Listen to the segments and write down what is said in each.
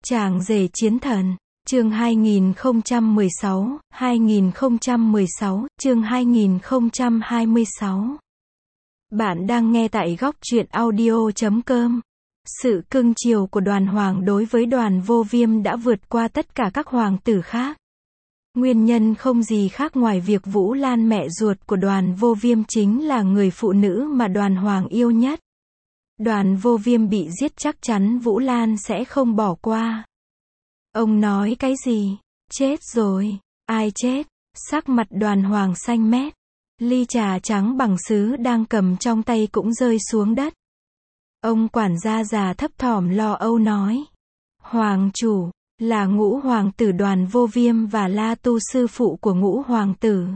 Chàng rể chiến thần, chương 2016, chương 2026. Bạn đang nghe tại góc truyện audio.com. Sự cưng chiều của Đoàn Hoàng đối với Đoàn Vô Viêm đã vượt qua tất cả các hoàng tử khác. Nguyên nhân không gì khác ngoài việc Vũ Lan mẹ ruột của Đoàn Vô Viêm chính là người phụ nữ mà Đoàn Hoàng yêu nhất. Đoàn Vô Viêm bị giết chắc chắn Vũ Lan sẽ không bỏ qua. Ông nói cái gì? Chết rồi. Ai chết? Sắc mặt Đoàn Hoàng xanh mét. Ly trà trắng bằng sứ đang cầm trong tay cũng rơi xuống đất. Ông quản gia già thấp thỏm lo âu nói. Hoàng chủ, là Ngũ hoàng tử Đoàn Vô Viêm và La Tu sư phụ của Ngũ hoàng tử.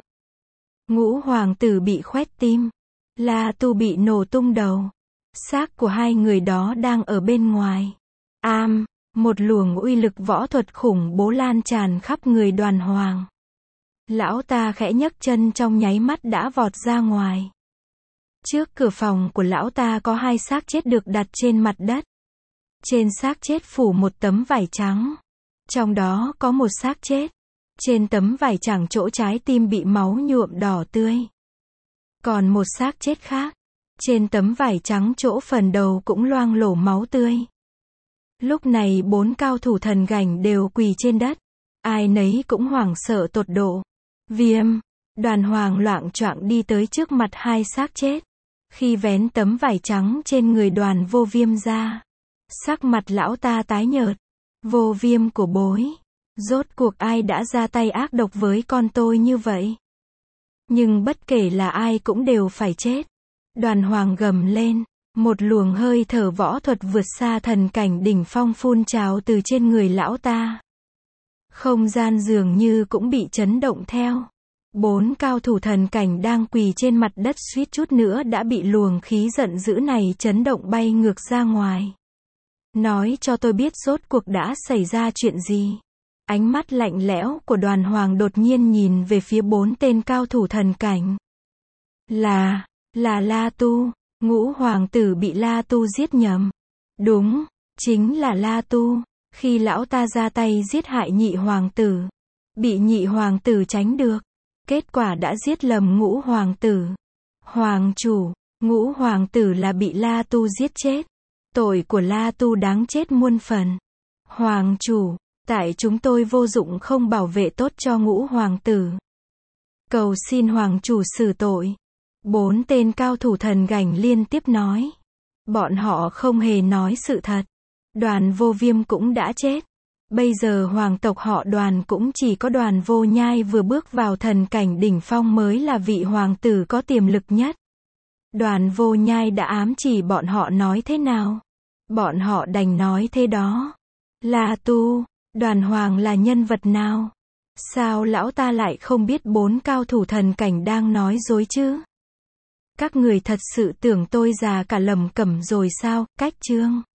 Ngũ hoàng tử bị khoét tim. La Tu bị nổ tung đầu. Xác của hai người đó đang ở bên ngoài. Một luồng uy lực võ thuật khủng bố lan tràn khắp người Đoàn Hoàng. Lão ta khẽ nhấc chân trong nháy mắt đã vọt ra ngoài. Trước cửa phòng của lão ta có hai xác chết được đặt trên mặt đất. Trên xác chết phủ một tấm vải trắng. Trong đó có một xác chết. Trên tấm vải trắng chỗ trái tim bị máu nhuộm đỏ tươi. Còn một xác chết khác. Trên tấm vải trắng chỗ phần đầu cũng loang lổ máu tươi. Lúc này bốn cao thủ thần cảnh đều quỳ trên đất. Ai nấy cũng hoảng sợ tột độ. Viêm. Đoàn Hoàng loạng choạng đi tới trước mặt hai xác chết. Khi vén tấm vải trắng trên người Đoàn Vô Viêm ra. Sắc mặt lão ta tái nhợt. Vô Viêm của bối. Rốt cuộc ai đã ra tay ác độc với con tôi như vậy? Nhưng bất kể là ai cũng đều phải chết. Đoàn Hoàng gầm lên. Một luồng hơi thở võ thuật vượt xa thần cảnh đỉnh phong phun trào từ trên người lão ta. Không gian dường như cũng bị chấn động theo. Bốn cao thủ thần cảnh đang quỳ trên mặt đất suýt chút nữa đã bị luồng khí giận dữ này chấn động bay ngược ra ngoài. Nói cho tôi biết rốt cuộc đã xảy ra chuyện gì. Ánh mắt lạnh lẽo của Đoàn Hoàng đột nhiên nhìn về phía bốn tên cao thủ thần cảnh. Là La Tu. Ngũ hoàng tử bị La Tu giết nhầm. Đúng, chính là La Tu. Khi lão ta ra tay giết hại nhị hoàng tử, bị nhị hoàng tử tránh được. Kết quả đã giết lầm ngũ hoàng tử. Hoàng chủ, ngũ hoàng tử là bị La Tu giết chết. Tội của La Tu đáng chết muôn phần. Hoàng chủ, tại chúng tôi vô dụng không bảo vệ tốt cho ngũ hoàng tử. Cầu xin hoàng chủ xử tội. Bốn tên cao thủ thần cảnh liên tiếp nói. Bọn họ không hề nói sự thật. Đoàn Vô Viêm cũng đã chết. Bây giờ hoàng tộc họ Đoàn cũng chỉ có Đoàn Vô Nhai vừa bước vào thần cảnh đỉnh phong mới là vị hoàng tử có tiềm lực nhất. Đoàn Vô Nhai đã ám chỉ bọn họ nói thế nào? Bọn họ đành nói thế đó. La Tu, Đoàn Hoàng là nhân vật nào? Sao lão ta lại không biết bốn cao thủ thần cảnh đang nói dối chứ? Các người thật sự tưởng tôi già cả lầm cẩm rồi sao? Cách chương